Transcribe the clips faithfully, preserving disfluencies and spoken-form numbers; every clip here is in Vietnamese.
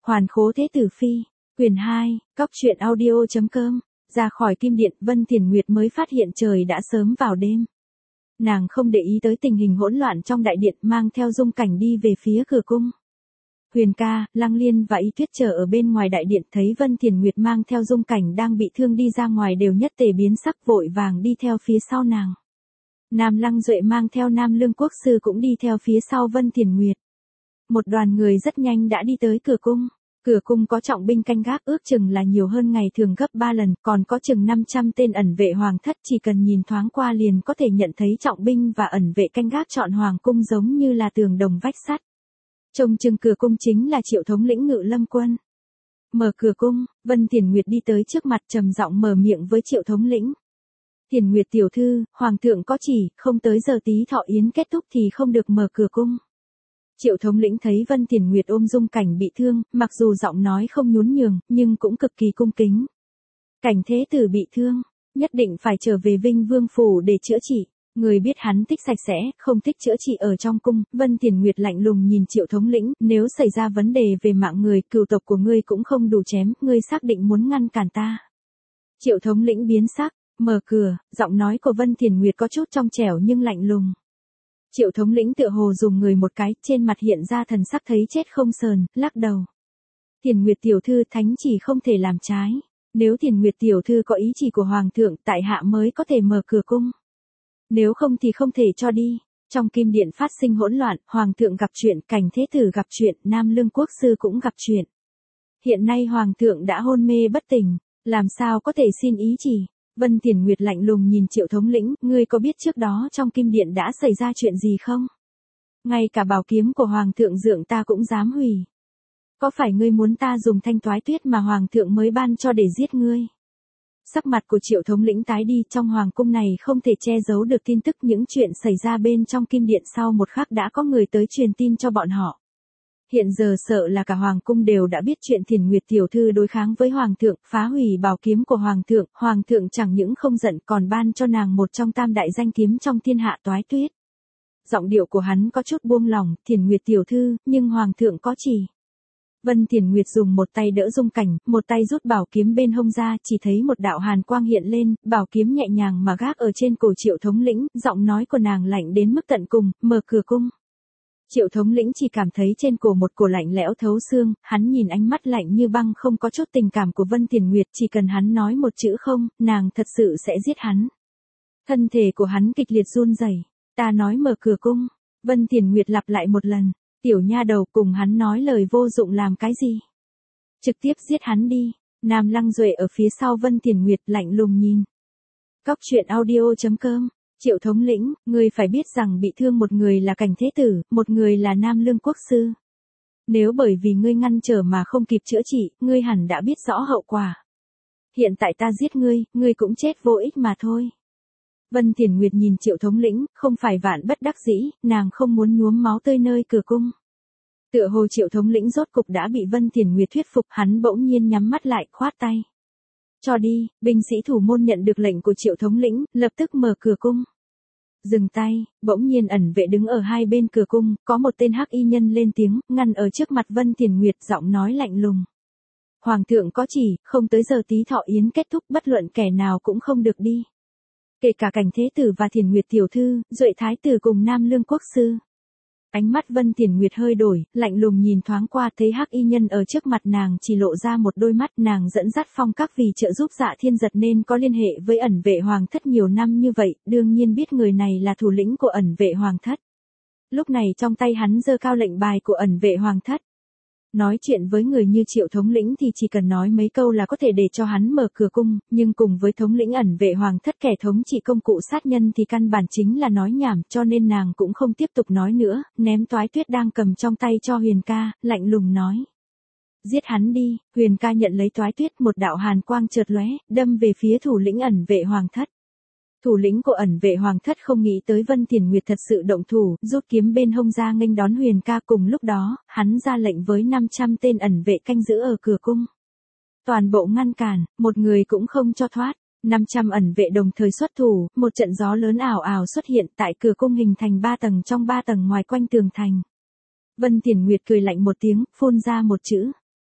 Hoàn khố thế tử phi, quyển hai, cóc truyện audio chấm com. Ra khỏi kim điện, Vân Thiền Nguyệt mới phát hiện trời đã sớm vào đêm. Nàng không để ý tới tình hình hỗn loạn trong đại điện, mang theo Dung Cảnh đi về phía cửa cung. Huyền ca, Lăng Liên và Y Tuyết chờ ở bên ngoài đại điện, thấy Vân Thiền Nguyệt mang theo Dung Cảnh đang bị thương đi ra ngoài đều nhất tề biến sắc, vội vàng đi theo phía sau nàng. Nam Lăng Duệ mang theo Nam Lương Quốc Sư cũng đi theo phía sau Vân Thiền Nguyệt. Một đoàn người rất nhanh đã đi tới cửa cung. Cửa cung có trọng binh canh gác, ước chừng là nhiều hơn ngày thường gấp ba lần, còn có chừng năm trăm tên ẩn vệ hoàng thất, chỉ cần nhìn thoáng qua liền có thể nhận thấy trọng binh và ẩn vệ canh gác trọn hoàng cung giống như là tường đồng vách sắt. Trông chừng cửa cung chính là Triệu thống lĩnh Ngự Lâm quân. Mở cửa cung, Vân Thiền Nguyệt đi tới trước mặt, trầm giọng mở miệng với Triệu thống lĩnh. Thiền Nguyệt tiểu thư, hoàng thượng có chỉ, không tới giờ tí thọ yến kết thúc thì không được mở cửa cung. Triệu thống lĩnh thấy Vân Thiền Nguyệt ôm Dung Cảnh bị thương, mặc dù giọng nói không nhún nhường, nhưng cũng cực kỳ cung kính. Cảnh thế tử bị thương, nhất định phải trở về Vinh Vương phủ để chữa trị. Người biết hắn thích sạch sẽ, không thích chữa trị ở trong cung. Vân Thiền Nguyệt lạnh lùng nhìn Triệu thống lĩnh, nếu xảy ra vấn đề về mạng người, cừu tộc của ngươi cũng không đủ chém, ngươi xác định muốn ngăn cản ta. Triệu thống lĩnh biến sắc, mở cửa, giọng nói của Vân Thiền Nguyệt có chút trong trẻo nhưng lạnh lùng. Triệu thống lĩnh tựa hồ dùng người một cái, trên mặt hiện ra thần sắc thấy chết không sờn, lắc đầu. Thiền Nguyệt tiểu thư, thánh chỉ không thể làm trái. Nếu Thiền Nguyệt tiểu thư có ý chỉ của hoàng thượng, tại hạ mới có thể mở cửa cung. Nếu không thì không thể cho đi. Trong kim điện phát sinh hỗn loạn, hoàng thượng gặp chuyện, cảnh thế tử gặp chuyện, Nam Lương Quốc Sư cũng gặp chuyện. Hiện nay hoàng thượng đã hôn mê bất tỉnh, làm sao có thể xin ý chỉ. Vân Thiền Nguyệt lạnh lùng nhìn Triệu thống lĩnh, ngươi có biết trước đó trong kim điện đã xảy ra chuyện gì không? Ngay cả bảo kiếm của hoàng thượng dượng ta cũng dám hủy. Có phải ngươi muốn ta dùng thanh toái tuyết mà hoàng thượng mới ban cho để giết ngươi? Sắc mặt của Triệu thống lĩnh tái đi, trong hoàng cung này không thể che giấu được tin tức những chuyện xảy ra bên trong kim điện, sau một khắc đã có người tới truyền tin cho bọn họ. Hiện giờ sợ là cả hoàng cung đều đã biết chuyện Thiền Nguyệt tiểu thư đối kháng với hoàng thượng, phá hủy bảo kiếm của hoàng thượng, hoàng thượng chẳng những không giận còn ban cho nàng một trong tam đại danh kiếm trong thiên hạ toái tuyết. Giọng điệu của hắn có chút buông lỏng, Thiền Nguyệt tiểu thư, nhưng hoàng thượng có chỉ. Vân Thiền Nguyệt dùng một tay đỡ Dung Cảnh, một tay rút bảo kiếm bên hông ra, chỉ thấy một đạo hàn quang hiện lên, bảo kiếm nhẹ nhàng mà gác ở trên cổ Triệu thống lĩnh, giọng nói của nàng lạnh đến mức tận cùng, mở cửa cung. Triệu thống lĩnh chỉ cảm thấy trên cổ một cổ lạnh lẽo thấu xương, hắn nhìn ánh mắt lạnh như băng không có chút tình cảm của Vân Thiền Nguyệt, chỉ cần hắn nói một chữ không, nàng thật sự sẽ giết hắn. Thân thể của hắn kịch liệt run rẩy. Ta nói mở cửa cung. Vân Thiền Nguyệt lặp lại một lần. Tiểu nha đầu, cùng hắn nói lời vô dụng làm cái gì? Trực tiếp giết hắn đi. Nam Lăng Duệ ở phía sau Vân Thiền Nguyệt lạnh lùng nhìn. Cóc truyện audio chấm com. Triệu thống lĩnh, ngươi phải biết rằng bị thương một người là cảnh thế tử, một người là Nam Lương Quốc Sư. Nếu bởi vì ngươi ngăn trở mà không kịp chữa trị, ngươi hẳn đã biết rõ hậu quả. Hiện tại ta giết ngươi, ngươi cũng chết vô ích mà thôi. Vân Thiền Nguyệt nhìn Triệu thống lĩnh, không phải vạn bất đắc dĩ, nàng không muốn nhuốm máu tươi nơi cửa cung. Tựa hồ Triệu thống lĩnh rốt cục đã bị Vân Thiền Nguyệt thuyết phục, hắn bỗng nhiên nhắm mắt lại, khoát tay. Cho đi, binh sĩ thủ môn nhận được lệnh của Triệu thống lĩnh, lập tức mở cửa cung. Dừng tay, bỗng nhiên ẩn vệ đứng ở hai bên cửa cung, có một tên hắc y nhân lên tiếng, ngăn ở trước mặt Vân Thiền Nguyệt, giọng nói lạnh lùng. Hoàng thượng có chỉ, không tới giờ tí thọ yến kết thúc, bất luận kẻ nào cũng không được đi. Kể cả cảnh thế tử và Thiền Nguyệt tiểu thư, Duệ thái tử cùng Nam Lương Quốc Sư. Ánh mắt Vân Thiền Nguyệt hơi đổi, lạnh lùng nhìn thoáng qua, thấy hắc y nhân ở trước mặt nàng chỉ lộ ra một đôi mắt, nàng dẫn dắt phong các vì trợ giúp Dạ Thiên Giật nên có liên hệ với ẩn vệ hoàng thất nhiều năm như vậy, đương nhiên biết người này là thủ lĩnh của ẩn vệ hoàng thất. Lúc này trong tay hắn giơ cao lệnh bài của ẩn vệ hoàng thất. Nói chuyện với người như Triệu thống lĩnh thì chỉ cần nói mấy câu là có thể để cho hắn mở cửa cung, nhưng cùng với thống lĩnh ẩn vệ hoàng thất kẻ thống trị công cụ sát nhân thì căn bản chính là nói nhảm, cho nên nàng cũng không tiếp tục nói nữa, ném toái tuyết đang cầm trong tay cho Huyền ca, lạnh lùng nói. Giết hắn đi. Huyền ca nhận lấy toái tuyết, một đạo hàn quang chợt lóe, đâm về phía thủ lĩnh ẩn vệ hoàng thất. Thủ lĩnh của ẩn vệ hoàng thất không nghĩ tới Vân Thiền Nguyệt thật sự động thủ, rút kiếm bên hông ra nghênh đón Huyền ca, cùng lúc đó, hắn ra lệnh với năm trăm tên ẩn vệ canh giữ ở cửa cung. Toàn bộ ngăn cản, một người cũng không cho thoát. năm trăm ẩn vệ đồng thời xuất thủ, một trận gió lớn ảo ảo xuất hiện tại cửa cung hình thành ba tầng trong ba tầng ngoài quanh tường thành. Vân Thiền Nguyệt cười lạnh một tiếng, phun ra một chữ.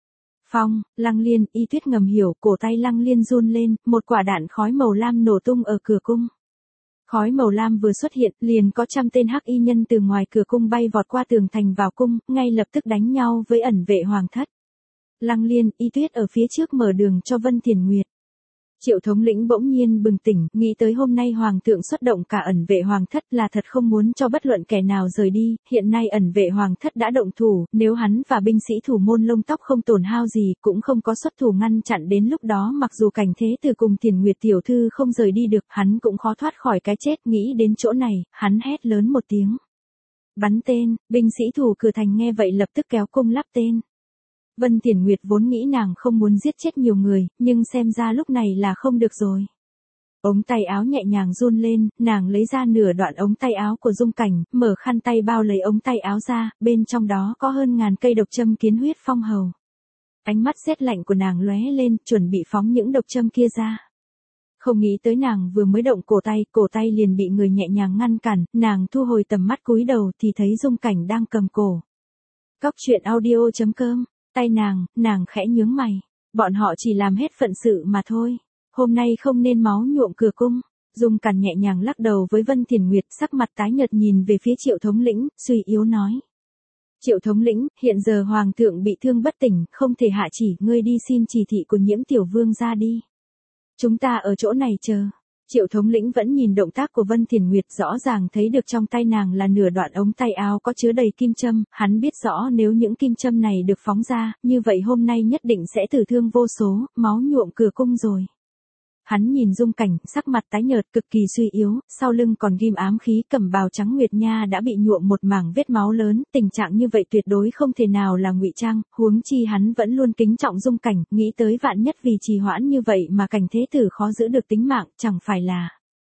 Phong, Lăng Liên, Y Tuyết ngầm hiểu, cổ tay Lăng Liên run lên, một quả đạn khói màu lam nổ tung ở cửa cung. Khói màu lam vừa xuất hiện, liền có trăm tên hắc y nhân từ ngoài cửa cung bay vọt qua tường thành vào cung, ngay lập tức đánh nhau với ẩn vệ hoàng thất. Lăng Liên, Y Tuyết ở phía trước mở đường cho Vân Thiền Nguyệt. Triệu thống lĩnh bỗng nhiên bừng tỉnh, nghĩ tới hôm nay hoàng thượng xuất động cả ẩn vệ hoàng thất là thật không muốn cho bất luận kẻ nào rời đi, hiện nay ẩn vệ hoàng thất đã động thủ, nếu hắn và binh sĩ thủ môn lông tóc không tổn hao gì, cũng không có xuất thủ ngăn chặn đến lúc đó mặc dù cảnh thế từ cùng Thiền Nguyệt tiểu thư không rời đi được, hắn cũng khó thoát khỏi cái chết, nghĩ đến chỗ này, hắn hét lớn một tiếng. Bắn tên, binh sĩ thủ cửa thành nghe vậy lập tức kéo cung lắp tên. Vân Thiền Nguyệt vốn nghĩ nàng không muốn giết chết nhiều người, nhưng xem ra lúc này là không được rồi. Ống tay áo nhẹ nhàng run lên, nàng lấy ra nửa đoạn ống tay áo của Dung Cảnh, mở khăn tay bao lấy ống tay áo ra, bên trong đó có hơn ngàn cây độc châm kiến huyết phong hầu. Ánh mắt rét lạnh của nàng lóe lên, chuẩn bị phóng những độc châm kia ra. Không nghĩ tới nàng vừa mới động cổ tay, cổ tay liền bị người nhẹ nhàng ngăn cản, nàng thu hồi tầm mắt cúi đầu thì thấy Dung Cảnh đang cầm cổ. Cóc truyện audio chấm com. Tay nàng, nàng khẽ nhướng mày. Bọn họ chỉ làm hết phận sự mà thôi. Hôm nay không nên máu nhuộm cửa cung. Dung Càn nhẹ nhàng lắc đầu với Vân Thiền Nguyệt, sắc mặt tái nhợt nhìn về phía Triệu thống lĩnh, suy yếu nói. Triệu thống lĩnh, hiện giờ hoàng thượng bị thương bất tỉnh, không thể hạ chỉ, ngươi đi xin chỉ thị của Nhiễm tiểu vương ra đi. Chúng ta ở chỗ này chờ. Triệu thống lĩnh vẫn nhìn động tác của Vân Thiền Nguyệt, rõ ràng thấy được trong tay nàng là nửa đoạn ống tay áo có chứa đầy kim châm, hắn biết rõ nếu những kim châm này được phóng ra, như vậy hôm nay nhất định sẽ tử thương vô số, máu nhuộm cửa cung rồi. Hắn nhìn Dung Cảnh, sắc mặt tái nhợt cực kỳ suy yếu, sau lưng còn ghim ám khí, cẩm bào trắng nguyệt nha đã bị nhuộm một mảng vết máu lớn, tình trạng như vậy tuyệt đối không thể nào là ngụy trang, huống chi hắn vẫn luôn kính trọng Dung Cảnh, nghĩ tới vạn nhất vì trì hoãn như vậy mà Cảnh thế tử khó giữ được tính mạng, chẳng phải là.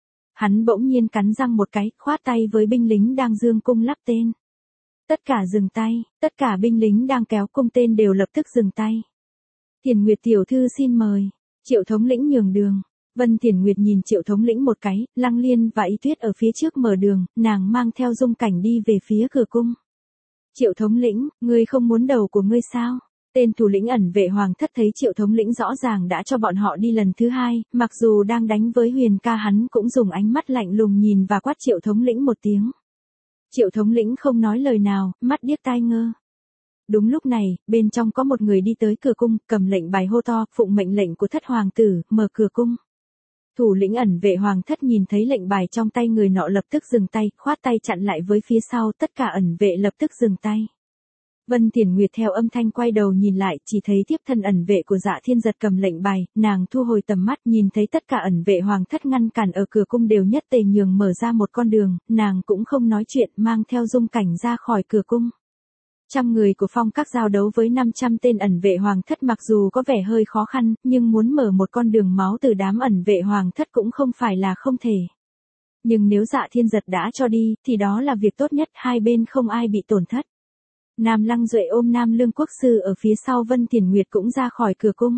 Hắn bỗng nhiên cắn răng một cái, khoát tay với binh lính đang dương cung lắp tên. Tất cả dừng tay, tất cả binh lính đang kéo cung tên đều lập tức dừng tay. Thiền Nguyệt tiểu thư xin mời. Triệu thống lĩnh nhường đường. Vân Thiền Nguyệt nhìn Triệu thống lĩnh một cái, Lăng Liên và Y Tuyết ở phía trước mở đường, nàng mang theo Dung Cảnh đi về phía cửa cung. Triệu thống lĩnh, ngươi không muốn đầu của ngươi sao? Tên thủ lĩnh ẩn vệ hoàng thất thấy Triệu thống lĩnh rõ ràng đã cho bọn họ đi lần thứ hai, mặc dù đang đánh với Huyền ca hắn cũng dùng ánh mắt lạnh lùng nhìn và quát Triệu thống lĩnh một tiếng. Triệu thống lĩnh không nói lời nào, mắt điếc tai ngơ. Đúng lúc này, bên trong có một người đi tới cửa cung, cầm lệnh bài hô to, phụng mệnh lệnh của thất hoàng tử, mở cửa cung. Thủ lĩnh ẩn vệ hoàng thất nhìn thấy lệnh bài trong tay người nọ lập tức dừng tay, khoát tay chặn lại với phía sau, tất cả ẩn vệ lập tức dừng tay. Vân Thiền Nguyệt theo âm thanh quay đầu nhìn lại, chỉ thấy tiếp thân ẩn vệ của Dạ Thiên Giật cầm lệnh bài, nàng thu hồi tầm mắt nhìn thấy tất cả ẩn vệ hoàng thất ngăn cản ở cửa cung đều nhất tề nhường mở ra một con đường, nàng cũng không nói chuyện, mang theo Dung Cảnh ra khỏi cửa cung. Trăm người của Phong Các giao đấu với năm trăm tên ẩn vệ hoàng thất mặc dù có vẻ hơi khó khăn, nhưng muốn mở một con đường máu từ đám ẩn vệ hoàng thất cũng không phải là không thể. Nhưng nếu Dạ Thiên Giật đã cho đi, thì đó là việc tốt nhất, hai bên không ai bị tổn thất. Nam Lăng Duệ ôm Nam Lương Quốc sư ở phía sau Vân Thiền Nguyệt cũng ra khỏi cửa cung.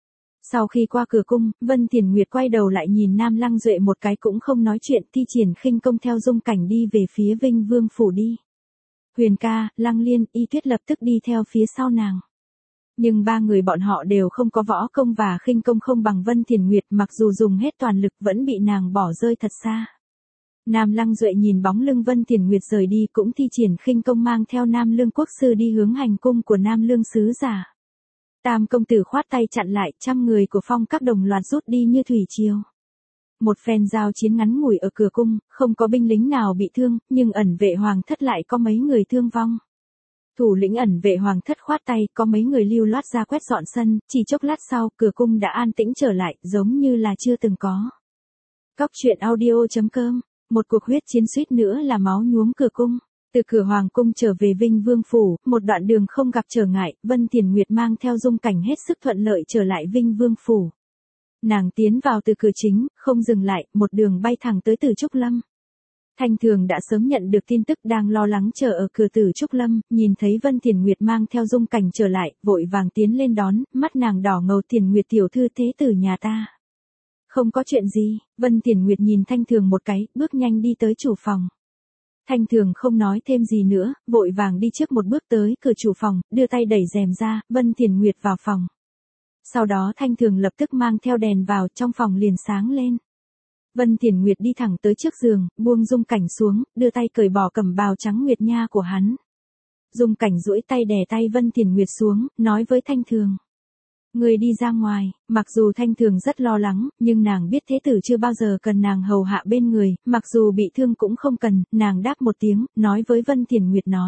Sau khi qua cửa cung, Vân Thiền Nguyệt quay đầu lại nhìn Nam Lăng Duệ một cái cũng không nói chuyện, thi triển khinh công theo Dung Cảnh đi về phía Vinh Vương phủ đi. Huyền ca, Lăng Liên, Y Tuyết lập tức đi theo phía sau nàng. Nhưng ba người bọn họ đều không có võ công và khinh công không bằng Vân Thiền Nguyệt, mặc dù dùng hết toàn lực vẫn bị nàng bỏ rơi thật xa. Nam Lăng Duệ nhìn bóng lưng Vân Thiền Nguyệt rời đi cũng thi triển khinh công mang theo Nam Lương Quốc sư đi hướng hành cung của Nam Lương sứ giả. Tam công tử khoát tay chặn lại, trăm người của Phong Các đồng loạt rút đi như thủy triều. Một phen giao chiến ngắn ngủi ở cửa cung, không có binh lính nào bị thương, nhưng ẩn vệ hoàng thất lại có mấy người thương vong. Thủ lĩnh ẩn vệ hoàng thất khoát tay, có mấy người lưu loát ra quét dọn sân, chỉ chốc lát sau, cửa cung đã an tĩnh trở lại, giống như là chưa từng có. Cóc truyện audio chấm com, một cuộc huyết chiến suýt nữa là máu nhuốm cửa cung. Từ cửa hoàng cung trở về Vinh Vương phủ, một đoạn đường không gặp trở ngại, Vân Thiền Nguyệt mang theo Dung Cảnh hết sức thuận lợi trở lại Vinh Vương phủ. Nàng tiến vào từ cửa chính, không dừng lại, một đường bay thẳng tới Tử Trúc Lâm. Thanh Thường đã sớm nhận được tin tức đang lo lắng chờ ở cửa Tử Trúc Lâm, nhìn thấy Vân Thiền Nguyệt mang theo Dung Cảnh trở lại, vội vàng tiến lên đón, mắt nàng đỏ ngầu, Thiền Nguyệt tiểu thư thế tử nhà ta. Không có chuyện gì, Vân Thiền Nguyệt nhìn Thanh Thường một cái, bước nhanh đi tới chủ phòng. Thanh Thường không nói thêm gì nữa, vội vàng đi trước một bước tới cửa chủ phòng, đưa tay đẩy rèm ra, Vân Thiền Nguyệt vào phòng. Sau đó Thanh Thường lập tức mang theo đèn vào, trong phòng liền sáng lên. Vân Thiền Nguyệt đi thẳng tới trước giường, buông Dung Cảnh xuống, đưa tay cởi bỏ cẩm bào trắng nguyệt nha của hắn. Dung Cảnh duỗi tay đè tay Vân Thiền Nguyệt xuống, nói với Thanh Thường. Người đi ra ngoài, mặc dù Thanh Thường rất lo lắng, nhưng nàng biết thế tử chưa bao giờ cần nàng hầu hạ bên người, mặc dù bị thương cũng không cần, nàng đáp một tiếng, nói với Vân Thiền Nguyệt nói.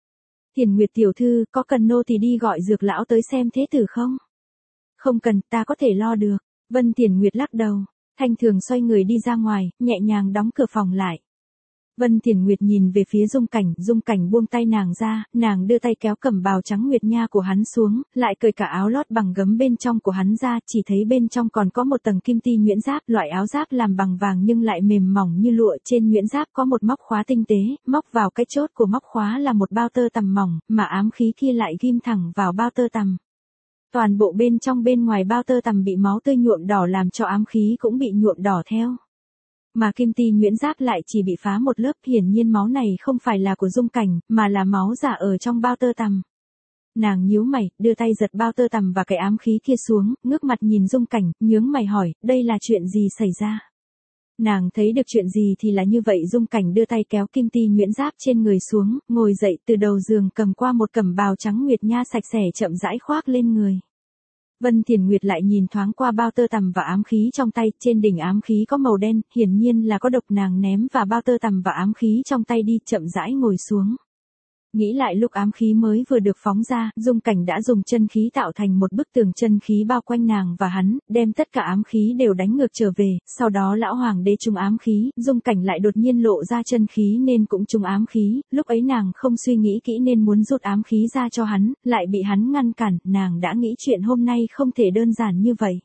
Thiền Nguyệt tiểu thư, có cần nô tỳ đi gọi dược lão tới xem thế tử không? Không cần, ta có thể lo được. Vân Thiền Nguyệt lắc đầu. Thanh Thường xoay người đi ra ngoài, nhẹ nhàng đóng cửa phòng lại. Vân Thiền Nguyệt nhìn về phía Dung Cảnh, Dung Cảnh buông tay nàng ra, nàng đưa tay kéo cẩm bào trắng nguyệt nha của hắn xuống, lại cởi cả áo lót bằng gấm bên trong của hắn ra, chỉ thấy bên trong còn có một tầng kim ti nhuyễn giáp, loại áo giáp làm bằng vàng nhưng lại mềm mỏng như lụa, trên nhuyễn giáp có một móc khóa tinh tế, móc vào cái chốt của móc khóa là một bao tơ tằm mỏng, mà ám khí kia lại ghim thẳng vào bao tơ tằm. Toàn bộ bên trong bên ngoài bao tơ tằm bị máu tươi nhuộm đỏ làm cho ám khí cũng bị nhuộm đỏ theo. Mà kim ti nhuyễn giáp lại chỉ bị phá một lớp, hiển nhiên máu này không phải là của Dung Cảnh, mà là máu giả ở trong bao tơ tằm. Nàng nhíu mày, đưa tay giật bao tơ tằm và cái ám khí kia xuống, ngước mặt nhìn Dung Cảnh, nhướng mày hỏi, đây là chuyện gì xảy ra? Nàng thấy được chuyện gì thì là như vậy. Dung Cảnh đưa tay kéo kim ti nhuyễn giáp trên người xuống, ngồi dậy từ đầu giường cầm qua một cẩm bào trắng nguyệt nha sạch sẽ chậm rãi khoác lên người. Vân Thiền Nguyệt lại nhìn thoáng qua bao tơ tằm và ám khí trong tay, trên đỉnh ám khí có màu đen, hiển nhiên là có độc, nàng ném và bao tơ tằm và ám khí trong tay đi, chậm rãi ngồi xuống. Nghĩ lại lúc ám khí mới vừa được phóng ra, Dung Cảnh đã dùng chân khí tạo thành một bức tường chân khí bao quanh nàng và hắn, đem tất cả ám khí đều đánh ngược trở về, sau đó lão hoàng đế trúng ám khí, Dung Cảnh lại đột nhiên lộ ra chân khí nên cũng trúng ám khí, lúc ấy nàng không suy nghĩ kỹ nên muốn rút ám khí ra cho hắn, lại bị hắn ngăn cản, nàng đã nghĩ chuyện hôm nay không thể đơn giản như vậy.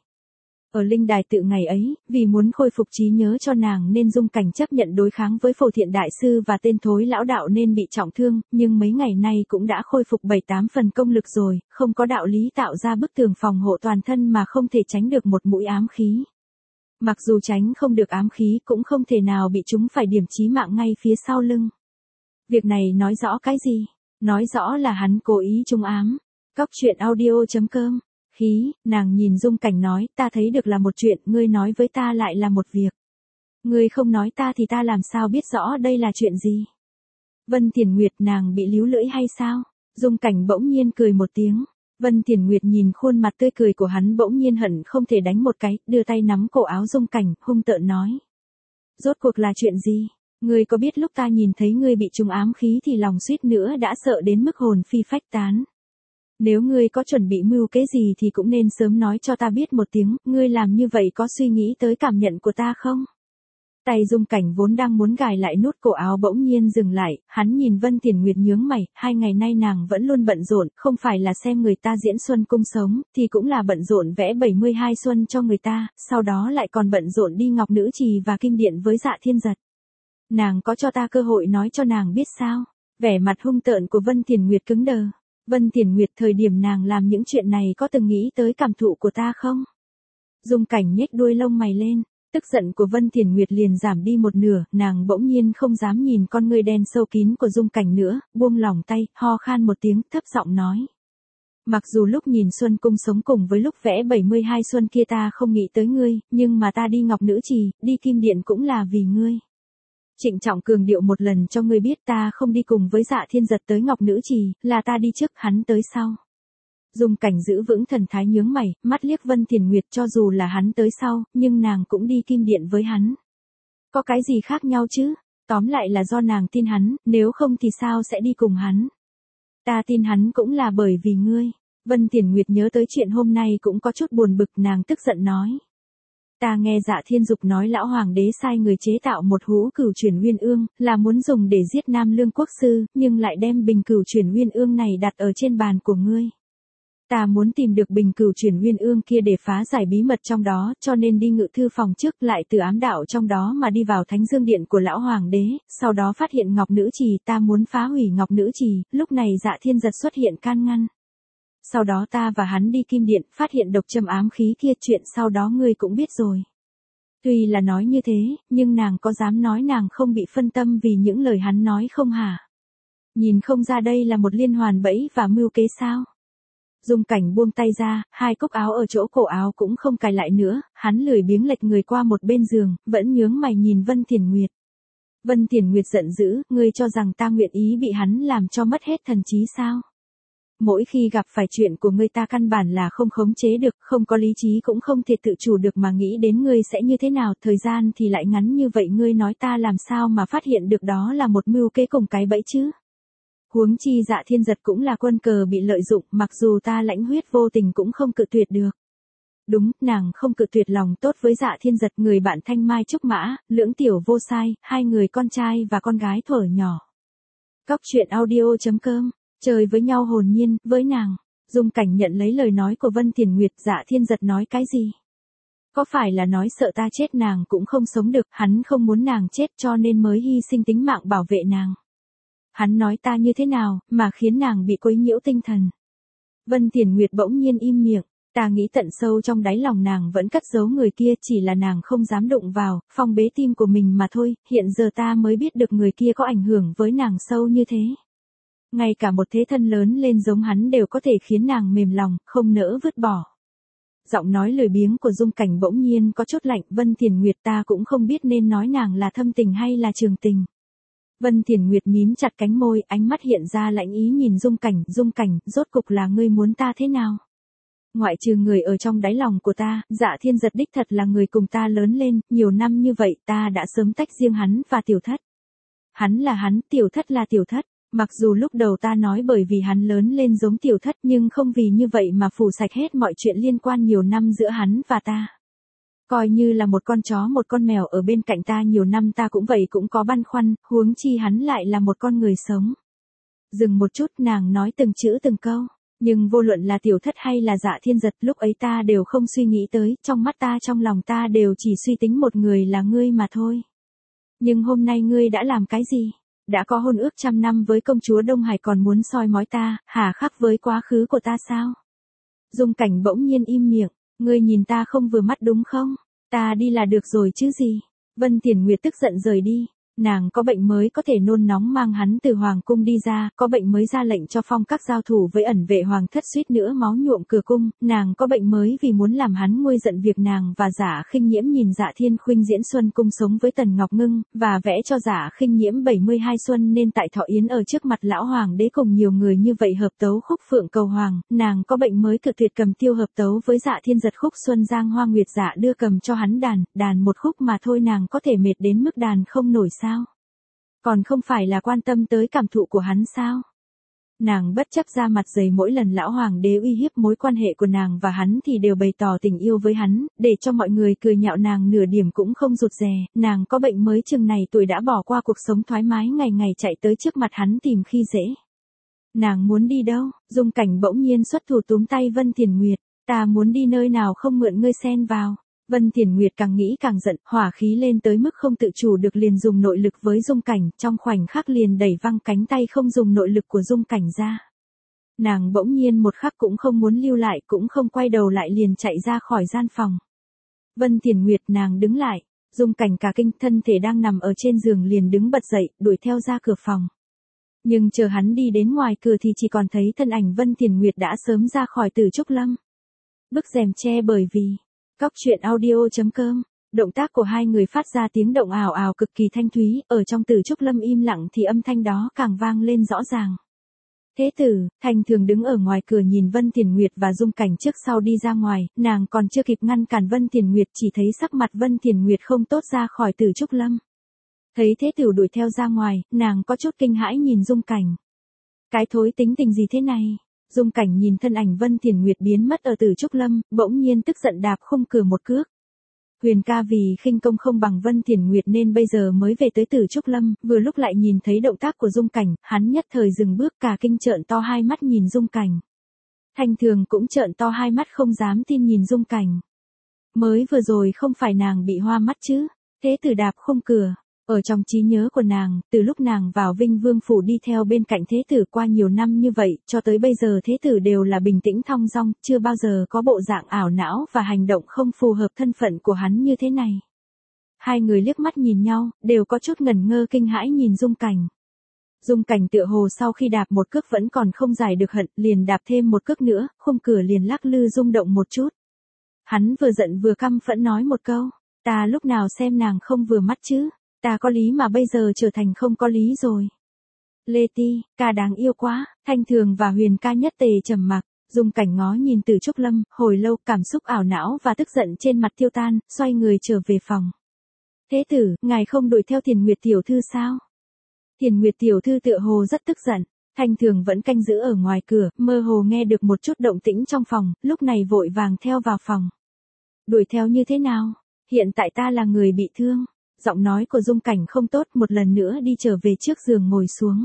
Ở linh đài tự ngày ấy, vì muốn khôi phục trí nhớ cho nàng nên Dung Cảnh chấp nhận đối kháng với Phổ Thiện Đại Sư và tên thối lão đạo nên bị trọng thương, nhưng mấy ngày nay cũng đã khôi phục bảy tám phần công lực rồi, không có đạo lý tạo ra bức tường phòng hộ toàn thân mà không thể tránh được một mũi ám khí. Mặc dù tránh không được ám khí cũng không thể nào bị chúng phải điểm chí mạng ngay phía sau lưng. Việc này nói rõ cái gì? Nói rõ là hắn cố ý trúng ám. Cóc truyện audio chấm com. Khí, nàng nhìn Dung Cảnh nói, ta thấy được là một chuyện, ngươi nói với ta lại là một việc. Ngươi không nói ta thì ta làm sao biết rõ đây là chuyện gì? Vân Thiền Nguyệt, nàng bị líu lưỡi hay sao? Dung Cảnh bỗng nhiên cười một tiếng. Vân Thiền Nguyệt nhìn khuôn mặt tươi cười của hắn bỗng nhiên hận không thể đánh một cái, đưa tay nắm cổ áo Dung Cảnh, hung tợn nói. Rốt cuộc là chuyện gì? Ngươi có biết lúc ta nhìn thấy ngươi bị trúng ám khí thì lòng suýt nữa đã sợ đến mức hồn phi phách tán. Nếu ngươi có chuẩn bị mưu kế gì thì cũng nên sớm nói cho ta biết một tiếng, ngươi làm như vậy có suy nghĩ tới cảm nhận của ta không? Tay Dung Cảnh vốn đang muốn gài lại nút cổ áo bỗng nhiên dừng lại, hắn nhìn Vân Thiền Nguyệt nhướng mày, hai ngày nay nàng vẫn luôn bận rộn, không phải là xem người ta diễn xuân cung sống, thì cũng là bận rộn vẽ bảy mươi hai xuân cho người ta, sau đó lại còn bận rộn đi Ngọc Nữ Trì và Kim Điện với Dạ Thiên Giật. Nàng có cho ta cơ hội nói cho nàng biết sao? Vẻ mặt hung tợn của Vân Thiền Nguyệt cứng đờ. Vân Thiền Nguyệt, thời điểm nàng làm những chuyện này có từng nghĩ tới cảm thụ của ta không? Dung Cảnh nhếch đuôi lông mày lên, tức giận của Vân Thiền Nguyệt liền giảm đi một nửa, nàng bỗng nhiên không dám nhìn con ngươi đen sâu kín của Dung Cảnh nữa, buông lỏng tay, ho khan một tiếng, thấp giọng nói. Mặc dù lúc nhìn Xuân Cung sống cùng với lúc vẽ bảy mươi hai xuân kia ta không nghĩ tới ngươi, nhưng mà ta đi Ngọc Nữ Trì, đi Kim Điện cũng là vì ngươi. Trịnh trọng cường điệu một lần cho ngươi biết ta không đi cùng với Dạ Thiên Giật tới Ngọc Nữ Trì, là ta đi trước, hắn tới sau. Dung Cảnh giữ vững thần thái nhướng mày, mắt liếc Vân Thiền Nguyệt, cho dù là hắn tới sau, nhưng nàng cũng đi Kim Điện với hắn. Có cái gì khác nhau chứ? Tóm lại là do nàng tin hắn, nếu không thì sao sẽ đi cùng hắn? Ta tin hắn cũng là bởi vì ngươi. Vân Thiền Nguyệt nhớ tới chuyện hôm nay cũng có chút buồn bực, nàng tức giận nói. Ta nghe Dạ Thiên Dục nói lão hoàng đế sai người chế tạo một hũ cửu chuyển uyên ương, là muốn dùng để giết Nam Lương quốc sư, nhưng lại đem bình cửu chuyển uyên ương này đặt ở trên bàn của ngươi. Ta muốn tìm được bình cửu chuyển uyên ương kia để phá giải bí mật trong đó, cho nên đi ngự thư phòng trước, lại từ ám đạo trong đó mà đi vào Thánh Dương Điện của lão hoàng đế, sau đó phát hiện Ngọc Nữ Trì, ta muốn phá hủy Ngọc Nữ Trì, lúc này Dạ Thiên Giật xuất hiện can ngăn. Sau đó ta và hắn đi Kim Điện, phát hiện độc châm ám khí kia, chuyện sau đó ngươi cũng biết rồi. Tuy là nói như thế, nhưng nàng có dám nói nàng không bị phân tâm vì những lời hắn nói không hả? Nhìn không ra đây là một liên hoàn bẫy và mưu kế sao? Dung Cảnh buông tay ra, hai cúc áo ở chỗ cổ áo cũng không cài lại nữa, hắn lười biếng lệch người qua một bên giường, vẫn nhướng mày nhìn Vân Thiền Nguyệt. Vân Thiền Nguyệt giận dữ, ngươi cho rằng ta nguyện ý bị hắn làm cho mất hết thần trí sao? Mỗi khi gặp phải chuyện của ngươi ta căn bản là không khống chế được, không có lý trí cũng không thể tự chủ được mà nghĩ đến ngươi sẽ như thế nào, thời gian thì lại ngắn như vậy, ngươi nói ta làm sao mà phát hiện được đó là một mưu kế cùng cái bẫy chứ? Huống chi Dạ Thiên Giật cũng là quân cờ bị lợi dụng, mặc dù ta lãnh huyết vô tình cũng không cự tuyệt được. Đúng, nàng không cự tuyệt lòng tốt với Dạ Thiên Giật, người bạn thanh mai trúc mã, lưỡng tiểu vô sai, hai người con trai và con gái thuở nhỏ. Cóc truyện audio chấm com, chơi với nhau hồn nhiên, với nàng. Dung Cảnh nhận lấy lời nói của Vân Thiền Nguyệt. Dạ Thiên Giật nói cái gì? Có phải là nói sợ ta chết nàng cũng không sống được, hắn không muốn nàng chết cho nên mới hy sinh tính mạng bảo vệ nàng. Hắn nói ta như thế nào, mà khiến nàng bị quấy nhiễu tinh thần? Vân Thiền Nguyệt bỗng nhiên im miệng, ta nghĩ tận sâu trong đáy lòng nàng vẫn cất giấu người kia, chỉ là nàng không dám đụng vào, phong bế tim của mình mà thôi, hiện giờ ta mới biết được người kia có ảnh hưởng với nàng sâu như thế. Ngay cả một thế thân lớn lên giống hắn đều có thể khiến nàng mềm lòng, không nỡ vứt bỏ. Giọng nói lười biếng của Dung Cảnh bỗng nhiên có chút lạnh. Vân Thiền Nguyệt, ta cũng không biết nên nói nàng là thâm tình hay là trường tình. Vân Thiền Nguyệt mím chặt cánh môi, ánh mắt hiện ra lạnh ý nhìn Dung Cảnh. Dung Cảnh, rốt cục là ngươi muốn ta thế nào? Ngoại trừ người ở trong đáy lòng của ta, Dạ Thiên Giật đích thật là người cùng ta lớn lên, nhiều năm như vậy ta đã sớm tách riêng hắn và Tiểu Thất. Hắn là hắn, Tiểu Thất là Tiểu Thất. Mặc dù lúc đầu ta nói bởi vì hắn lớn lên giống Tiểu Thất, nhưng không vì như vậy mà phủ sạch hết mọi chuyện liên quan nhiều năm giữa hắn và ta. Coi như là một con chó một con mèo ở bên cạnh ta nhiều năm ta cũng vậy cũng có băn khoăn, huống chi hắn lại là một con người sống. Dừng một chút, nàng nói từng chữ từng câu. Nhưng vô luận là Tiểu Thất hay là Dạ Thiên Giật, lúc ấy ta đều không suy nghĩ tới, trong mắt ta trong lòng ta đều chỉ suy tính một người là ngươi mà thôi. Nhưng hôm nay ngươi đã làm cái gì? Đã có hôn ước trăm năm với công chúa Đông Hải còn muốn soi mói ta, hà khắc với quá khứ của ta sao? Dung Cảnh bỗng nhiên im miệng, ngươi nhìn ta không vừa mắt đúng không? Ta đi là được rồi chứ gì? Vân Thiền Nguyệt tức giận rời đi. Nàng có bệnh mới có thể nôn nóng mang hắn từ hoàng cung đi ra, có bệnh mới ra lệnh cho phong các giao thủ với ẩn vệ hoàng thất suýt nữa máu nhuộm cửa cung, nàng có bệnh mới vì muốn làm hắn nguôi giận việc nàng và Giả Khinh Nhiễm nhìn Dạ Thiên Khuynh diễn xuân cung sống với Tần Ngọc Ngưng, và vẽ cho Giả Khinh Nhiễm bảy mươi hai xuân nên tại thọ yến ở trước mặt lão hoàng đế cùng nhiều người như vậy hợp tấu khúc Phượng Cầu Hoàng, nàng có bệnh mới cự tuyệt cầm tiêu hợp tấu với Dạ Thiên Giật khúc Xuân Giang Hoa Nguyệt Dạ đưa cầm cho hắn đàn, đàn một khúc mà thôi nàng có thể mệt đến mức đàn không nổi sao? Còn không phải là quan tâm tới cảm thụ của hắn sao? Nàng bất chấp ra mặt dày, mỗi lần lão hoàng đế uy hiếp mối quan hệ của nàng và hắn thì đều bày tỏ tình yêu với hắn, để cho mọi người cười nhạo nàng nửa điểm cũng không rụt rè. Nàng có bệnh mới chừng này tuổi đã bỏ qua cuộc sống thoải mái, ngày ngày chạy tới trước mặt hắn tìm khi dễ. Nàng muốn đi đâu? Dung Cảnh bỗng nhiên xuất thủ túm tay Vân Thiền Nguyệt. Ta muốn đi nơi nào không mượn ngươi xen vào. Vân Thiền Nguyệt càng nghĩ càng giận, hỏa khí lên tới mức không tự chủ được liền dùng nội lực với Dung Cảnh, trong khoảnh khắc liền đẩy văng cánh tay không dùng nội lực của Dung Cảnh ra. Nàng bỗng nhiên một khắc cũng không muốn lưu lại, cũng không quay đầu lại liền chạy ra khỏi gian phòng. Vân Thiền Nguyệt, nàng đứng lại. Dung Cảnh cả kinh, thân thể đang nằm ở trên giường liền đứng bật dậy, đuổi theo ra cửa phòng. Nhưng chờ hắn đi đến ngoài cửa thì chỉ còn thấy thân ảnh Vân Thiền Nguyệt đã sớm ra khỏi Tử Trúc Lâm. Bức rèm che bởi vì Cóc truyện audio chấm com, động tác của hai người phát ra tiếng động ào ào cực kỳ thanh thúy, ở trong Tử Trúc Lâm im lặng thì âm thanh đó càng vang lên rõ ràng. Thế tử, Thành Thường đứng ở ngoài cửa nhìn Vân Thiền Nguyệt và Dung Cảnh trước sau đi ra ngoài, nàng còn chưa kịp ngăn cản Vân Thiền Nguyệt chỉ thấy sắc mặt Vân Thiền Nguyệt không tốt ra khỏi Tử Trúc Lâm. Thấy thế tử đuổi theo ra ngoài, nàng có chút kinh hãi nhìn Dung Cảnh. Cái thối tính tình gì thế này? Dung Cảnh nhìn thân ảnh Vân Thiền Nguyệt biến mất ở Tử Trúc Lâm, bỗng nhiên tức giận đạp khung cửa một cước. Huyền ca vì khinh công không bằng Vân Thiền Nguyệt nên bây giờ mới về tới Tử Trúc Lâm, vừa lúc lại nhìn thấy động tác của Dung Cảnh, hắn nhất thời dừng bước, cả kinh trợn to hai mắt nhìn Dung Cảnh. Thành Thường cũng trợn to hai mắt không dám tin nhìn Dung Cảnh. Mới vừa rồi không phải nàng bị hoa mắt chứ? Thế tử đạp khung cửa. Ở trong trí nhớ của nàng, từ lúc nàng vào Vinh Vương phủ đi theo bên cạnh Thế tử qua nhiều năm như vậy, cho tới bây giờ Thế tử đều là bình tĩnh thong dong, chưa bao giờ có bộ dạng ảo não và hành động không phù hợp thân phận của hắn như thế này. Hai người liếc mắt nhìn nhau, đều có chút ngẩn ngơ kinh hãi nhìn Dung Cảnh. Dung Cảnh tựa hồ sau khi đạp một cước vẫn còn không giải được hận, liền đạp thêm một cước nữa, khung cửa liền lắc lư rung động một chút. Hắn vừa giận vừa căm phẫn nói một câu, ta lúc nào xem nàng không vừa mắt chứ, ta có lý mà bây giờ trở thành không có lý rồi. Lê Ti, ca đáng yêu quá, Thanh Thường và Huyền ca nhất tề trầm mặc. Dung Cảnh ngó nhìn Từ Trúc Lâm, hồi lâu cảm xúc ảo não và tức giận trên mặt tiêu tan, xoay người trở về phòng. Thế tử, ngài không đuổi theo Thiền Nguyệt tiểu thư sao? Thiền Nguyệt tiểu thư tựa hồ rất tức giận, Thanh Thường vẫn canh giữ ở ngoài cửa, mơ hồ nghe được một chút động tĩnh trong phòng, lúc này vội vàng theo vào phòng. Đuổi theo như thế nào? Hiện tại ta là người bị thương. Giọng nói của Dung Cảnh không tốt, một lần nữa đi trở về trước giường ngồi xuống.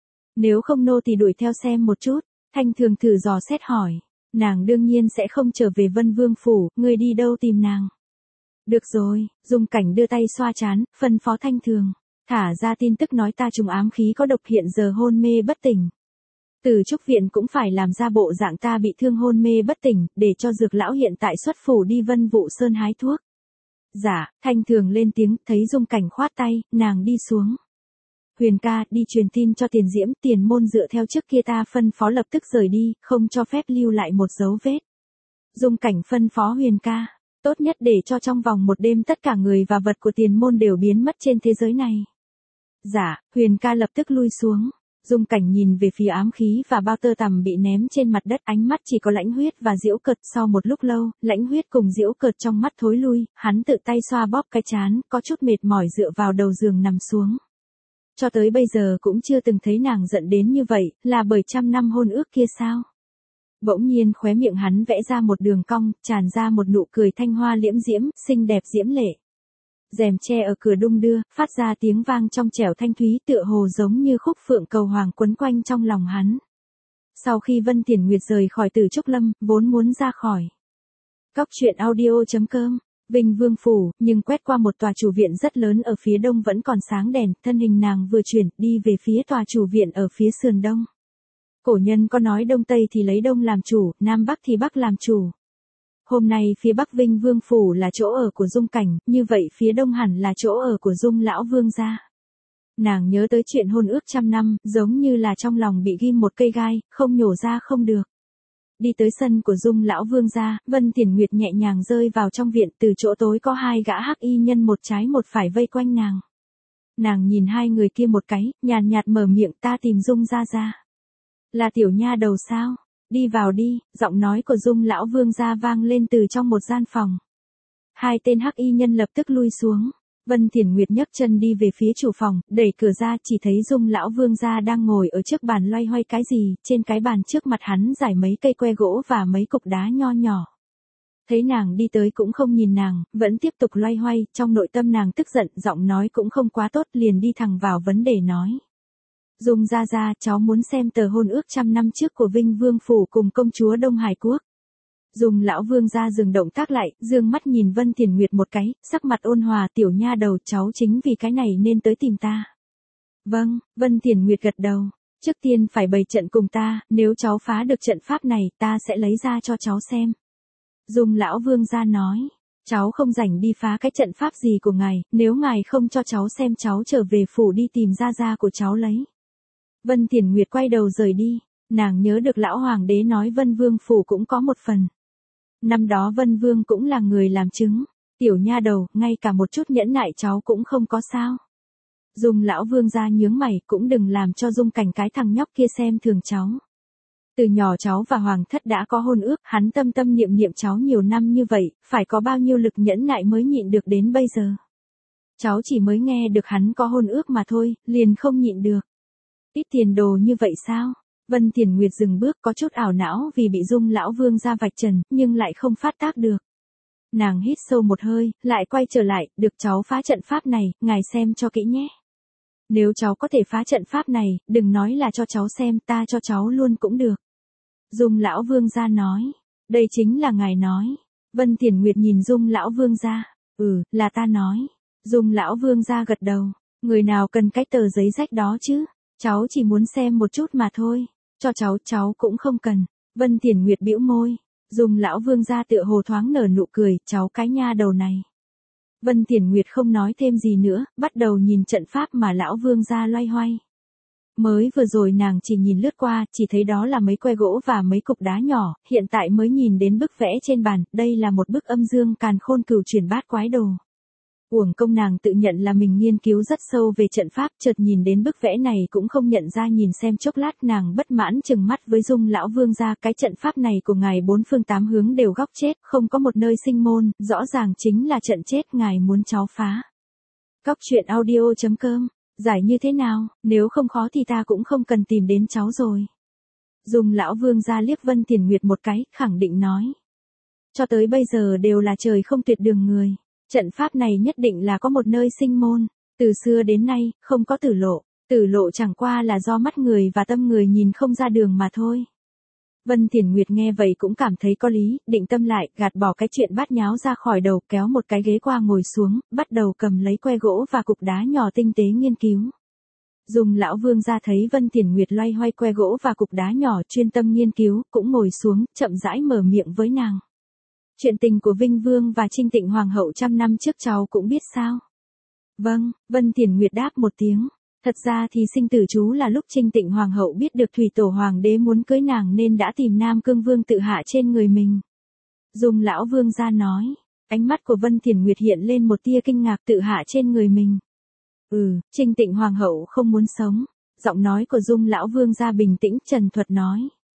Nếu không nô thì đuổi theo xem một chút. Thanh Thường thử dò xét hỏi. Nàng đương nhiên sẽ không trở về Vân Vương phủ, ngươi đi đâu tìm nàng? Được rồi, Dung Cảnh đưa tay xoa trán, phân phó Thanh Thường. Thả ra tin tức nói ta trùng ám khí có độc hiện giờ hôn mê bất tỉnh. Từ Trúc viện cũng phải làm ra bộ dạng ta bị thương hôn mê bất tỉnh, để cho Dược lão hiện tại xuất phủ đi Vân Vũ Sơn hái thuốc. Dạ, Thanh Thường lên tiếng, thấy Dung Cảnh khoát tay, nàng đi xuống. Huyền ca, đi truyền tin cho Tiền Diễm, Tiền môn dựa theo trước kia ta phân phó lập tức rời đi, không cho phép lưu lại một dấu vết. Dung Cảnh phân phó Huyền ca, tốt nhất để cho trong vòng một đêm tất cả người và vật của Tiền môn đều biến mất trên thế giới này. Dạ, Huyền ca lập tức lui xuống. Dung Cảnh nhìn về phía ám khí và bao tơ tằm bị ném trên mặt đất, ánh mắt chỉ có lãnh huyết và diễu cợt. Sau một lúc lâu, lãnh huyết cùng diễu cợt trong mắt thối lui, hắn tự tay xoa bóp cái trán, có chút mệt mỏi dựa vào đầu giường nằm xuống. Cho tới bây giờ cũng chưa từng thấy nàng giận đến như vậy, là bởi trăm năm hôn ước kia sao? Bỗng nhiên khóe miệng hắn vẽ ra một đường cong, tràn ra một nụ cười thanh hoa liễm diễm, xinh đẹp diễm lệ. Rèm tre ở cửa đung đưa, phát ra tiếng vang trong trẻo thanh thúy tựa hồ giống như khúc phượng cầu hoàng quấn quanh trong lòng hắn. Sau khi Vân Thiển Nguyệt rời khỏi Từ Trúc Lâm, vốn muốn ra khỏi Cóc truyện audio chấm com, Vinh Vương phủ, nhưng quét qua một tòa chủ viện rất lớn ở phía đông vẫn còn sáng đèn, thân hình nàng vừa chuyển, đi về phía tòa chủ viện ở phía sườn đông. Cổ nhân có nói đông tây thì lấy đông làm chủ, nam bắc thì bắc làm chủ. Hôm nay phía Bắc Vinh Vương phủ là chỗ ở của Dung Cảnh, như vậy phía Đông hẳn là chỗ ở của Dung lão vương gia. Nàng nhớ tới chuyện hôn ước trăm năm, giống như là trong lòng bị ghim một cây gai, không nhổ ra không được. Đi tới sân của Dung lão vương gia, Vân Thiển Nguyệt nhẹ nhàng rơi vào trong viện, từ chỗ tối có hai gã hắc y nhân một trái một phải vây quanh nàng. Nàng nhìn hai người kia một cái, nhàn nhạt mở miệng, ta tìm Dung gia gia. Là tiểu nha đầu sao? Đi vào đi, giọng nói của Dung lão vương gia vang lên từ trong một gian phòng. Hai tên hắc y nhân lập tức lui xuống. Vân Thiển Nguyệt nhấc chân đi về phía chủ phòng, đẩy cửa ra chỉ thấy Dung lão vương gia đang ngồi ở trước bàn loay hoay cái gì, trên cái bàn trước mặt hắn rải mấy cây que gỗ và mấy cục đá nho nhỏ. Thấy nàng đi tới cũng không nhìn nàng, vẫn tiếp tục loay hoay, trong nội tâm nàng tức giận, giọng nói cũng không quá tốt, liền đi thẳng vào vấn đề nói. Dung gia gia, cháu muốn xem tờ hôn ước trăm năm trước của Vinh Vương phủ cùng công chúa Đông Hải Quốc. Dung lão vương gia dừng động tác lại, dương mắt nhìn Vân Thiển Nguyệt một cái, sắc mặt ôn hòa, tiểu nha đầu, cháu chính vì cái này nên tới tìm ta. Vâng, Vân Thiển Nguyệt gật đầu. Trước tiên phải bày trận cùng ta, nếu cháu phá được trận pháp này, ta sẽ lấy ra cho cháu xem. Dung lão vương gia nói, cháu không rảnh đi phá cái trận pháp gì của ngài, nếu ngài không cho cháu xem cháu trở về phủ đi tìm gia gia của cháu lấy. Vân Thiển Nguyệt quay đầu rời đi, nàng nhớ được lão hoàng đế nói Vân Vương phủ cũng có một phần. Năm đó Vân Vương cũng là người làm chứng, tiểu nha đầu, ngay cả một chút nhẫn nại cháu cũng không có sao. Dung lão vương gia nhướng mày, cũng đừng làm cho Dung Cảnh cái thằng nhóc kia xem thường cháu. Từ nhỏ cháu và hoàng thất đã có hôn ước, hắn tâm tâm niệm niệm cháu nhiều năm như vậy, phải có bao nhiêu lực nhẫn nại mới nhịn được đến bây giờ. Cháu chỉ mới nghe được hắn có hôn ước mà thôi, liền không nhịn được. Ít tiền đồ như vậy sao? Vân Thiển Nguyệt dừng bước, có chút ảo não vì bị Dung lão vương gia vạch trần, nhưng lại không phát tác được. Nàng hít sâu một hơi, lại quay trở lại, được cháu phá trận pháp này, ngài xem cho kỹ nhé. Nếu cháu có thể phá trận pháp này, đừng nói là cho cháu xem, ta cho cháu luôn cũng được. Dung lão vương gia nói, đây chính là ngài nói. Vân Thiển Nguyệt nhìn Dung lão vương gia, ừ, là ta nói. Dung lão vương gia gật đầu, người nào cần cái tờ giấy rách đó chứ? Cháu chỉ muốn xem một chút mà thôi, cho cháu, cháu cũng không cần. Vân Thiển Nguyệt bĩu môi, Dung lão vương gia tựa hồ thoáng nở nụ cười, cháu cái nha đầu này. Vân Thiển Nguyệt không nói thêm gì nữa, bắt đầu nhìn trận pháp mà lão vương gia loay hoay. Mới vừa rồi nàng chỉ nhìn lướt qua, chỉ thấy đó là mấy que gỗ và mấy cục đá nhỏ, hiện tại mới nhìn đến bức vẽ trên bàn, đây là một bức âm dương càn khôn cửu chuyển bát quái đồ. Uổng công nàng tự nhận là mình nghiên cứu rất sâu về trận pháp, chợt nhìn đến bức vẽ này cũng không nhận ra, nhìn xem chốc lát nàng bất mãn chừng mắt với Dung lão vương gia, cái trận pháp này của ngài bốn phương tám hướng đều góc chết, không có một nơi sinh môn, rõ ràng chính là trận chết, ngài muốn cháu phá. Cóc truyện audio chấm com, giải như thế nào, nếu không khó thì ta cũng không cần tìm đến cháu rồi. Dung lão vương gia liếc Vân Thiển Nguyệt một cái, khẳng định nói. Cho tới bây giờ đều là trời không tuyệt đường người. Trận pháp này nhất định là có một nơi sinh môn, từ xưa đến nay, không có tử lộ, tử lộ chẳng qua là do mắt người và tâm người nhìn không ra đường mà thôi. Vân Thiển Nguyệt nghe vậy cũng cảm thấy có lý, định tâm lại, gạt bỏ cái chuyện bát nháo ra khỏi đầu, kéo một cái ghế qua ngồi xuống, bắt đầu cầm lấy que gỗ và cục đá nhỏ tinh tế nghiên cứu. Dung lão vương gia thấy Vân Thiển Nguyệt loay hoay que gỗ và cục đá nhỏ chuyên tâm nghiên cứu, cũng ngồi xuống, chậm rãi mở miệng với nàng. Chuyện tình của Vinh Vương và Trinh Tịnh Hoàng hậu trăm năm trước cháu cũng biết sao? Vâng, Vân Thiển Nguyệt đáp một tiếng. Thật ra thì sinh tử chú là lúc Trinh Tịnh Hoàng hậu biết được Thủy Tổ Hoàng đế muốn cưới nàng nên đã tìm Nam Cương Vương tự hạ trên người mình. Dung lão vương gia nói, ánh mắt của Vân Thiển Nguyệt hiện lên một tia kinh ngạc, tự hạ trên người mình. Ừ, Trinh Tịnh Hoàng hậu không muốn sống. Giọng nói của Dung lão vương gia bình tĩnh trần thuật nói.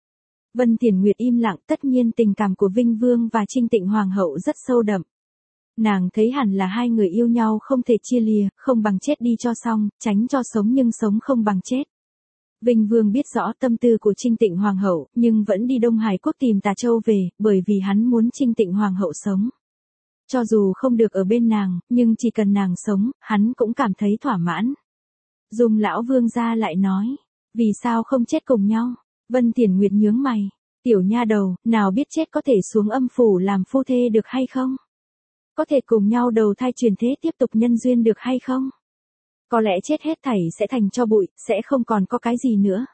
Vân Thiển Nguyệt im lặng, tất nhiên tình cảm của Vinh Vương và Trinh Tịnh Hoàng hậu rất sâu đậm. Nàng thấy hẳn là hai người yêu nhau không thể chia lìa, không bằng chết đi cho xong, tránh cho sống nhưng sống không bằng chết. Vinh Vương biết rõ tâm tư của Trinh Tịnh Hoàng hậu, nhưng vẫn đi Đông Hải quốc tìm Tà Châu về, bởi vì hắn muốn Trinh Tịnh Hoàng hậu sống. Cho dù không được ở bên nàng, nhưng chỉ cần nàng sống, hắn cũng cảm thấy thỏa mãn. Dung lão vương gia lại nói, vì sao không chết cùng nhau? Vân Thiển Nguyệt nhướng mày, tiểu nha đầu, nào biết chết có thể xuống âm phủ làm phu thê được hay không? Có thể cùng nhau đầu thai truyền thế tiếp tục nhân duyên được hay không? Có lẽ chết hết thảy sẽ thành tro bụi, sẽ không còn có cái gì nữa.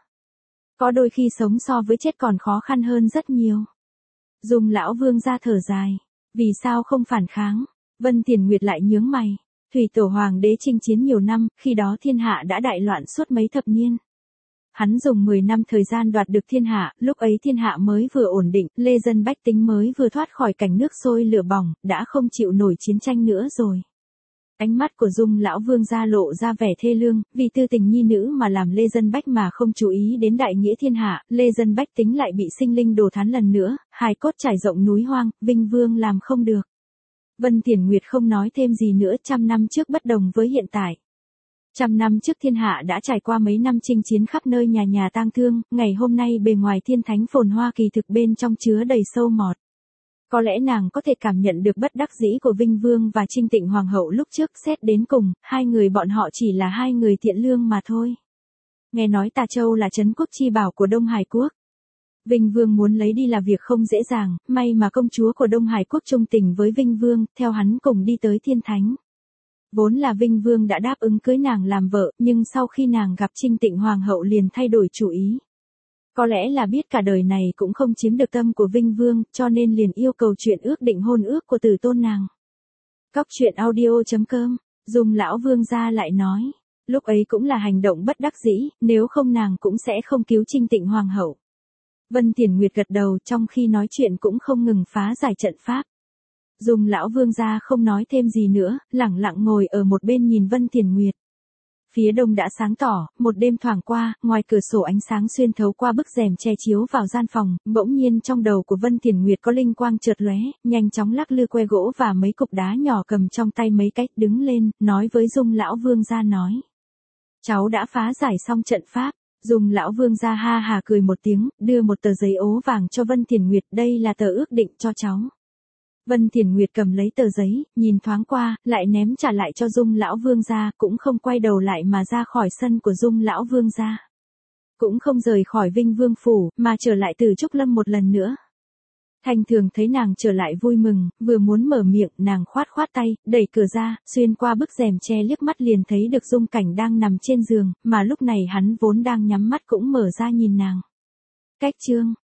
Có đôi khi sống so với chết còn khó khăn hơn rất nhiều. Dung lão vương gia thở dài, vì sao không phản kháng? Vân Thiển Nguyệt lại nhướng mày, Thủy Tổ Hoàng đế chinh chiến nhiều năm, khi đó thiên hạ đã đại loạn suốt mấy thập niên. Hắn dùng mười năm thời gian đoạt được thiên hạ, lúc ấy thiên hạ mới vừa ổn định, lê dân bách tính mới vừa thoát khỏi cảnh nước sôi lửa bỏng, đã không chịu nổi chiến tranh nữa rồi. Ánh mắt của Dung lão vương gia lộ ra vẻ thê lương, vì tư tình nhi nữ mà làm lê dân bách mà không chú ý đến đại nghĩa thiên hạ, lê dân bách tính lại bị sinh linh đồ thán lần nữa, hài cốt trải rộng núi hoang, Vinh Vương làm không được. Vân Thiển Nguyệt không nói thêm gì nữa, trăm năm trước bất đồng với hiện tại. Trăm năm trước thiên hạ đã trải qua mấy năm chinh chiến khắp nơi, nhà nhà tang thương, ngày hôm nay bề ngoài thiên thánh phồn hoa kỳ thực bên trong chứa đầy sâu mọt. Có lẽ nàng có thể cảm nhận được bất đắc dĩ của Vinh Vương và Trinh Tịnh Hoàng hậu lúc trước, xét đến cùng, hai người bọn họ chỉ là hai người thiện lương mà thôi. Nghe nói Tà Châu là trấn quốc chi bảo của Đông Hải quốc. Vinh Vương muốn lấy đi là việc không dễ dàng, may mà công chúa của Đông Hải quốc trung tình với Vinh Vương, theo hắn cùng đi tới thiên thánh. Vốn là Vinh Vương đã đáp ứng cưới nàng làm vợ, nhưng sau khi nàng gặp Trinh Tịnh Hoàng hậu liền thay đổi chủ ý. Có lẽ là biết cả đời này cũng không chiếm được tâm của Vinh Vương, cho nên liền yêu cầu chuyện ước định hôn ước của tử tôn nàng. Cóc truyện audio chấm com, Dung lão vương gia lại nói, lúc ấy cũng là hành động bất đắc dĩ, nếu không nàng cũng sẽ không cứu Trinh Tịnh Hoàng hậu. Vân Thiển Nguyệt gật đầu, trong khi nói chuyện cũng không ngừng phá giải trận pháp. Dung lão vương gia không nói thêm gì nữa, lẳng lặng ngồi ở một bên nhìn Vân Thiển Nguyệt. Phía đông đã sáng tỏ, một đêm thoảng qua, ngoài cửa sổ ánh sáng xuyên thấu qua bức rèm che chiếu vào gian phòng, bỗng nhiên trong đầu của Vân Thiển Nguyệt có linh quang chợt lóe, nhanh chóng lắc lư que gỗ và mấy cục đá nhỏ cầm trong tay mấy cách, đứng lên, nói với Dung lão vương gia nói. Cháu đã phá giải xong trận pháp. Dung lão vương gia ha hà cười một tiếng, đưa một tờ giấy ố vàng cho Vân Thiển Nguyệt, đây là tờ ước định cho cháu. Vân Thiển Nguyệt cầm lấy tờ giấy, nhìn thoáng qua, lại ném trả lại cho Dung lão vương gia, cũng không quay đầu lại mà ra khỏi sân của Dung lão vương gia. Cũng không rời khỏi Vinh Vương phủ, mà trở lại Từ Trúc Lâm một lần nữa. Thanh Thường thấy nàng trở lại vui mừng, vừa muốn mở miệng, nàng khoát khoát tay, đẩy cửa ra, xuyên qua bức rèm che liếc mắt liền thấy được Dung Cảnh đang nằm trên giường, mà lúc này hắn vốn đang nhắm mắt cũng mở ra nhìn nàng. Cách chương